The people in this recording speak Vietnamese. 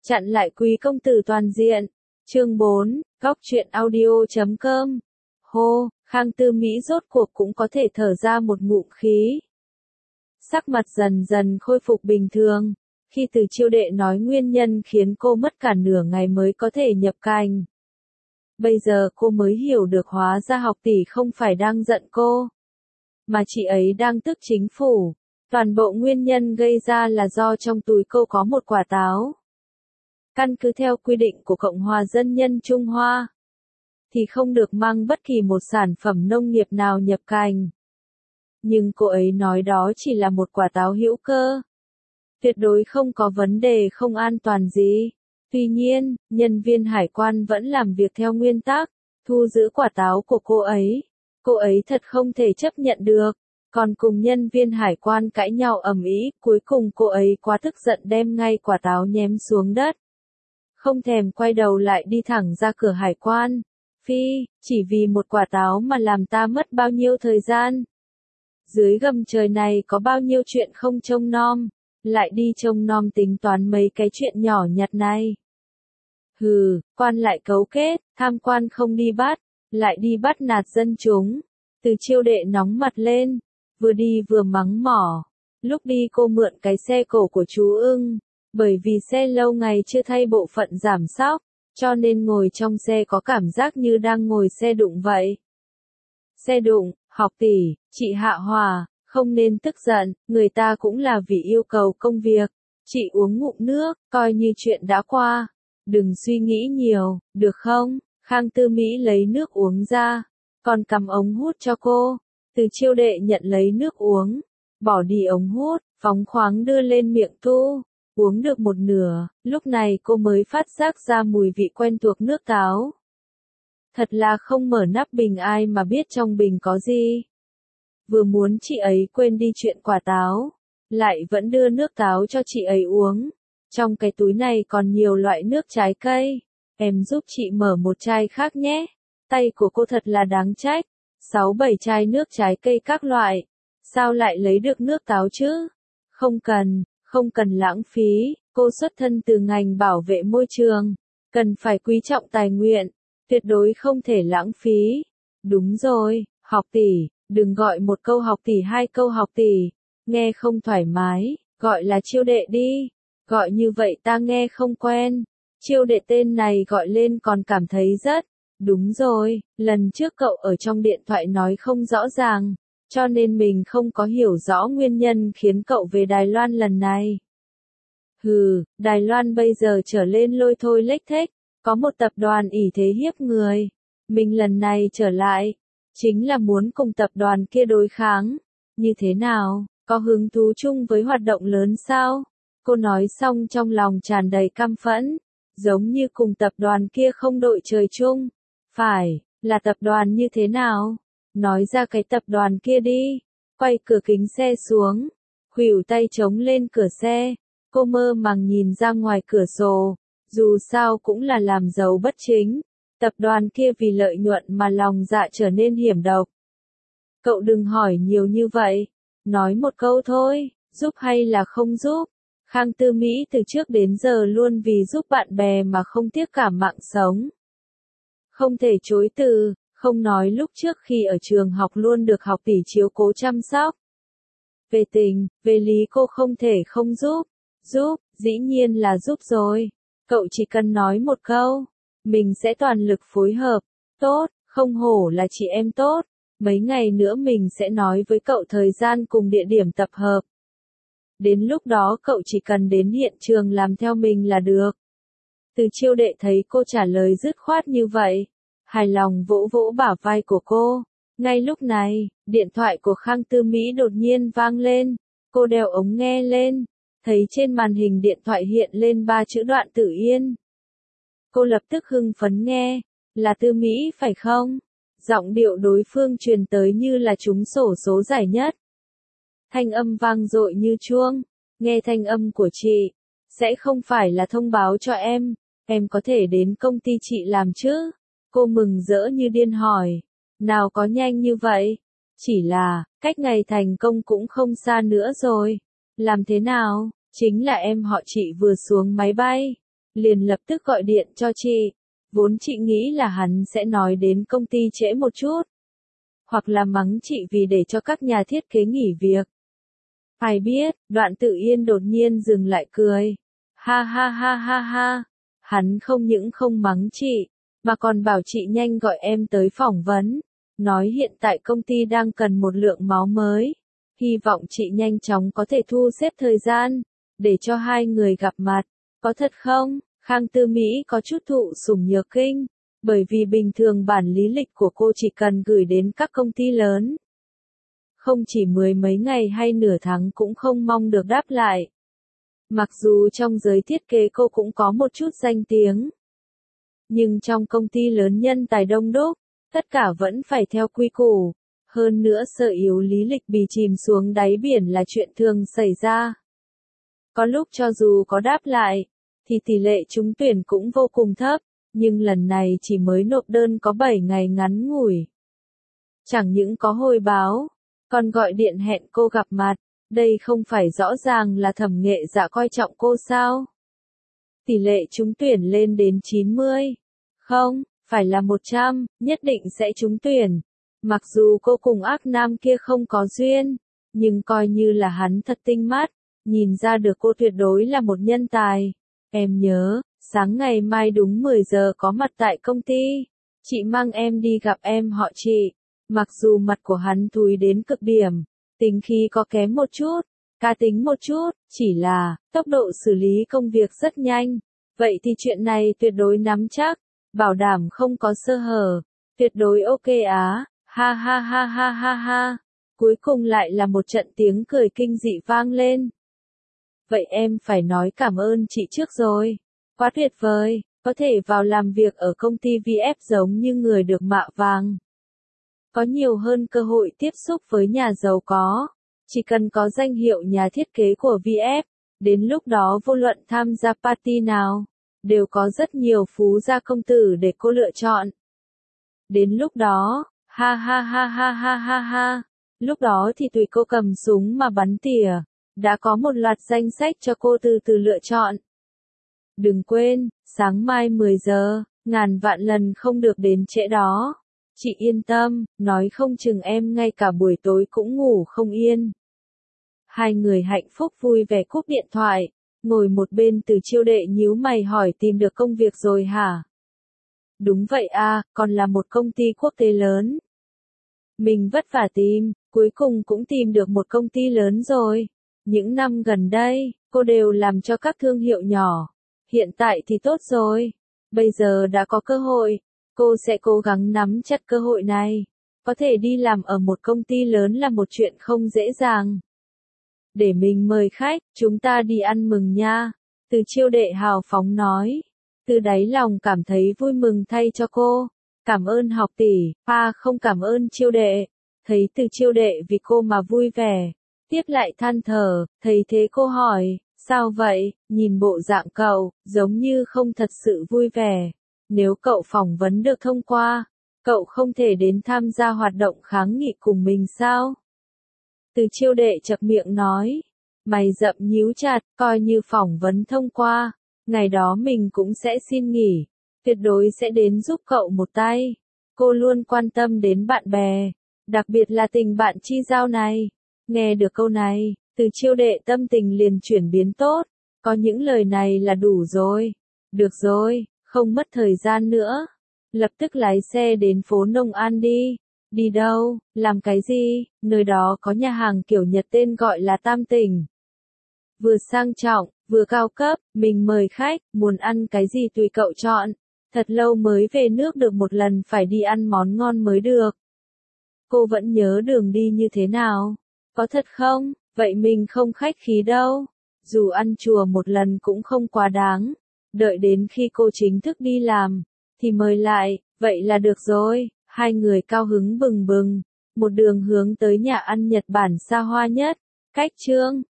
Chặn lại quý công tử toàn diện. Chương 4, góc truyện audio.com. Hô, Khang Tư Mỹ rốt cuộc cũng có thể thở ra một ngụm khí. Sắc mặt dần dần khôi phục bình thường. Khi Từ Chiêu Đệ nói nguyên nhân khiến cô mất cả nửa ngày mới có thể nhập cảnh. Bây giờ cô mới hiểu được hóa ra học tỷ không phải đang giận cô, mà chị ấy đang tức chính phủ. Toàn bộ nguyên nhân gây ra là do trong túi cô có một quả táo. Căn cứ theo quy định của Cộng hòa Dân nhân Trung Hoa, thì không được mang bất kỳ một sản phẩm nông nghiệp nào nhập cảnh. Nhưng cô ấy nói đó chỉ là một quả táo hữu cơ. Tuyệt đối không có vấn đề không an toàn gì. Tuy nhiên, nhân viên hải quan vẫn làm việc theo nguyên tắc, thu giữ quả táo của cô ấy. Cô ấy thật không thể chấp nhận được. Còn cùng nhân viên hải quan cãi nhau ầm ĩ, cuối cùng cô ấy quá tức giận đem ngay quả táo nhém xuống đất. Không thèm quay đầu lại đi thẳng ra cửa hải quan. Phi, chỉ vì một quả táo mà làm ta mất bao nhiêu thời gian. Dưới gầm trời này có bao nhiêu chuyện không trông nom, lại đi trông nom tính toán mấy cái chuyện nhỏ nhặt này. Hừ, quan lại cấu kết, tham quan không đi bắt, lại đi bắt nạt dân chúng. Từ Chiêu Đệ nóng mặt lên, vừa đi vừa mắng mỏ. Lúc đi cô mượn cái xe cổ của chú Ưng, bởi vì xe lâu ngày chưa thay bộ phận giảm xóc, cho nên ngồi trong xe có cảm giác như đang ngồi xe đụng vậy. Xe đụng, học tỷ, chị Hạ Hòa, không nên tức giận, người ta cũng là vì yêu cầu công việc. Chị uống ngụm nước, coi như chuyện đã qua. Đừng suy nghĩ nhiều, được không? Khang Tư Mỹ lấy nước uống ra, còn cầm ống hút cho cô. Từ Chiêu Đệ nhận lấy nước uống, bỏ đi ống hút, phóng khoáng đưa lên miệng tu. Uống được một nửa, lúc này cô mới phát giác ra mùi vị quen thuộc nước táo. Thật là không mở nắp bình ai mà biết trong bình có gì. Vừa muốn chị ấy quên đi chuyện quả táo, lại vẫn đưa nước táo cho chị ấy uống. Trong cái túi này còn nhiều loại nước trái cây. Em giúp chị mở một chai khác nhé. Tay của cô thật là đáng trách. 6-7 chai nước trái cây các loại. Sao lại lấy được nước táo chứ? Không cần lãng phí. Cô xuất thân từ ngành bảo vệ môi trường. Cần phải quý trọng tài nguyên. Tuyệt đối không thể lãng phí. Đúng rồi, học tỷ. Đừng gọi một câu học tỷ hai câu học tỷ. Nghe không thoải mái. Gọi là Chiêu Đệ đi. Gọi như vậy ta nghe không quen. Chiêu Đệ tên này gọi lên còn cảm thấy rất. Đúng rồi, lần trước cậu ở trong điện thoại nói không rõ ràng, cho nên mình không có hiểu rõ nguyên nhân khiến cậu về Đài Loan lần này. Hừ, Đài Loan bây giờ trở lên lôi thôi lếch thếch, có một tập đoàn ỷ thế hiếp người. Mình lần này trở lại, chính là muốn cùng tập đoàn kia đối kháng. Như thế nào, có hứng thú chung với hoạt động lớn sao? Cô nói xong trong lòng tràn đầy căm phẫn, giống như cùng tập đoàn kia không đội trời chung. Phải, là tập đoàn như thế nào? Nói ra cái tập đoàn kia đi. Quay cửa kính xe xuống, khuỷu tay chống lên cửa xe. Cô mơ màng nhìn ra ngoài cửa sổ. Dù sao cũng là làm giàu bất chính. Tập đoàn kia vì lợi nhuận mà lòng dạ trở nên hiểm độc. Cậu đừng hỏi nhiều như vậy. Nói một câu thôi, giúp hay là không giúp? Khang Tư Mỹ từ trước đến giờ luôn vì giúp bạn bè mà không tiếc cả mạng sống. Không thể chối từ, không nói lúc trước khi ở trường học luôn được học tỷ chiếu cố chăm sóc. Về tình, về lý cô không thể không giúp. Giúp, dĩ nhiên là giúp rồi. Cậu chỉ cần nói một câu, mình sẽ toàn lực phối hợp. Tốt, không hổ là chị em tốt. Mấy ngày nữa mình sẽ nói với cậu thời gian cùng địa điểm tập hợp. Đến lúc đó cậu chỉ cần đến hiện trường làm theo mình là được. Từ Chiêu Đệ thấy cô trả lời dứt khoát như vậy, hài lòng vỗ vỗ bả vai của cô. Ngay lúc này, điện thoại của Khang Tư Mỹ đột nhiên vang lên. Cô đeo ống nghe lên, thấy trên màn hình điện thoại hiện lên 3 chữ Đoạn Tử Yên. Cô lập tức hưng phấn nghe, là Tư Mỹ phải không? Giọng điệu đối phương truyền tới như là trúng xổ số giải nhất. Thanh âm vang dội như chuông. Nghe thanh âm của chị, sẽ không phải là thông báo cho em có thể đến công ty chị làm chứ? Cô mừng rỡ như điên hỏi. Nào có nhanh như vậy? Chỉ là, cách ngày thành công cũng không xa nữa rồi. Làm thế nào? Chính là em họ chị vừa xuống máy bay. liền lập tức gọi điện cho chị. Vốn chị nghĩ là hắn sẽ nói đến công ty trễ một chút, hoặc là mắng chị vì để cho các nhà thiết kế nghỉ việc. Ai biết, Đoạn Tự Yên đột nhiên dừng lại cười. Ha ha ha ha ha, hắn không những không mắng chị, mà còn bảo chị nhanh gọi em tới phỏng vấn. Nói hiện tại công ty đang cần một lượng máu mới. Hy vọng chị nhanh chóng có thể thu xếp thời gian, để cho hai người gặp mặt. Có thật không? Khang Tư Mỹ có chút thụ sủng nhược kinh, bởi vì bình thường bản lý lịch của cô chỉ cần gửi đến các công ty lớn. Không chỉ mười mấy ngày hay nửa tháng cũng không mong được đáp lại. Mặc dù trong giới thiết kế cô cũng có một chút danh tiếng, nhưng trong công ty lớn nhân tài đông đúc, tất cả vẫn phải theo quy củ. Hơn nữa sở yếu lý lịch bị chìm xuống đáy biển là chuyện thường xảy ra. Có lúc cho dù có đáp lại, thì tỷ lệ trúng tuyển cũng vô cùng thấp, nhưng lần này chỉ mới nộp đơn có 7 ngày ngắn ngủi. Chẳng những có hồi báo, còn gọi điện hẹn cô gặp mặt, đây không phải rõ ràng là Thẩm Nghệ Dạ coi trọng cô sao? Tỷ lệ trúng tuyển lên đến 90. Không, phải là 100, nhất định sẽ trúng tuyển. Mặc dù cô cùng ác nam kia không có duyên, nhưng coi như là hắn thật tinh mắt, nhìn ra được cô tuyệt đối là một nhân tài. Em nhớ, sáng ngày mai đúng 10 giờ có mặt tại công ty. Chị mang em đi gặp em họ chị. Mặc dù mặt của hắn thúi đến cực điểm, tính khí có kém một chút, cá tính một chút, chỉ là tốc độ xử lý công việc rất nhanh. Vậy thì chuyện này tuyệt đối nắm chắc, bảo đảm không có sơ hở, tuyệt đối ok á. Ha ha ha ha ha ha. Cuối cùng lại là một trận tiếng cười kinh dị vang lên. Vậy em phải nói cảm ơn chị trước rồi. Quá tuyệt vời, có thể vào làm việc ở công ty VF giống như người được mạ vàng. Có nhiều hơn cơ hội tiếp xúc với nhà giàu có. Chỉ cần có danh hiệu nhà thiết kế của VF, đến lúc đó vô luận tham gia party nào, đều có rất nhiều phú gia công tử để cô lựa chọn. Đến lúc đó, ha ha ha ha ha ha ha, lúc đó thì tùy cô cầm súng mà bắn tỉa, đã có một loạt danh sách cho cô từ từ lựa chọn. Đừng quên, sáng mai 10 giờ, ngàn vạn lần không được đến trễ đó. Chị yên tâm, nói không chừng em ngay cả buổi tối cũng ngủ không yên. Hai người hạnh phúc vui vẻ cúp điện thoại, ngồi một bên Từ Chiêu Đệ nhíu mày hỏi tìm được công việc rồi hả? Đúng vậy à, còn là một công ty quốc tế lớn. Mình vất vả tìm, cuối cùng cũng tìm được một công ty lớn rồi. Những năm gần đây, cô đều làm cho các thương hiệu nhỏ. Hiện tại thì tốt rồi. Bây giờ đã có cơ hội. Cô sẽ cố gắng nắm chặt cơ hội này. Có thể đi làm ở một công ty lớn là một chuyện không dễ dàng. Để mình mời khách, chúng ta đi ăn mừng nha. Từ Chiêu Đệ hào phóng nói. Từ đáy lòng cảm thấy vui mừng thay cho cô. Cảm ơn học tỷ, không cảm ơn Chiêu Đệ. Thấy Từ Chiêu Đệ vì cô mà vui vẻ. Tiếp lại than thở, thấy thế cô hỏi, sao vậy, nhìn bộ dạng cậu, giống như không thật sự vui vẻ. Nếu cậu phỏng vấn được thông qua, cậu không thể đến tham gia hoạt động kháng nghị cùng mình sao? Từ Chiêu Đệ chậc miệng nói, mày rậm nhíu chặt, coi như phỏng vấn thông qua, ngày đó mình cũng sẽ xin nghỉ, tuyệt đối sẽ đến giúp cậu một tay. Cô luôn quan tâm đến bạn bè, đặc biệt là tình bạn chi giao này. Nghe được câu này, Từ Chiêu Đệ tâm tình liền chuyển biến tốt, có những lời này là đủ rồi. Được rồi, không mất thời gian nữa. Lập tức lái xe đến phố Nông An đi. Đi đâu, làm cái gì, nơi đó có nhà hàng kiểu Nhật tên gọi là Tam Tỉnh. Vừa sang trọng, vừa cao cấp, mình mời khách, muốn ăn cái gì tùy cậu chọn. Thật lâu mới về nước được một lần phải đi ăn món ngon mới được. Cô vẫn nhớ đường đi như thế nào? Có thật không? Vậy mình không khách khí đâu. Dù ăn chùa một lần cũng không quá đáng. Đợi đến khi cô chính thức đi làm, thì mời lại, vậy là được rồi. Hai người cao hứng bừng bừng, một đường hướng tới nhà ăn Nhật Bản xa hoa nhất, cách Trương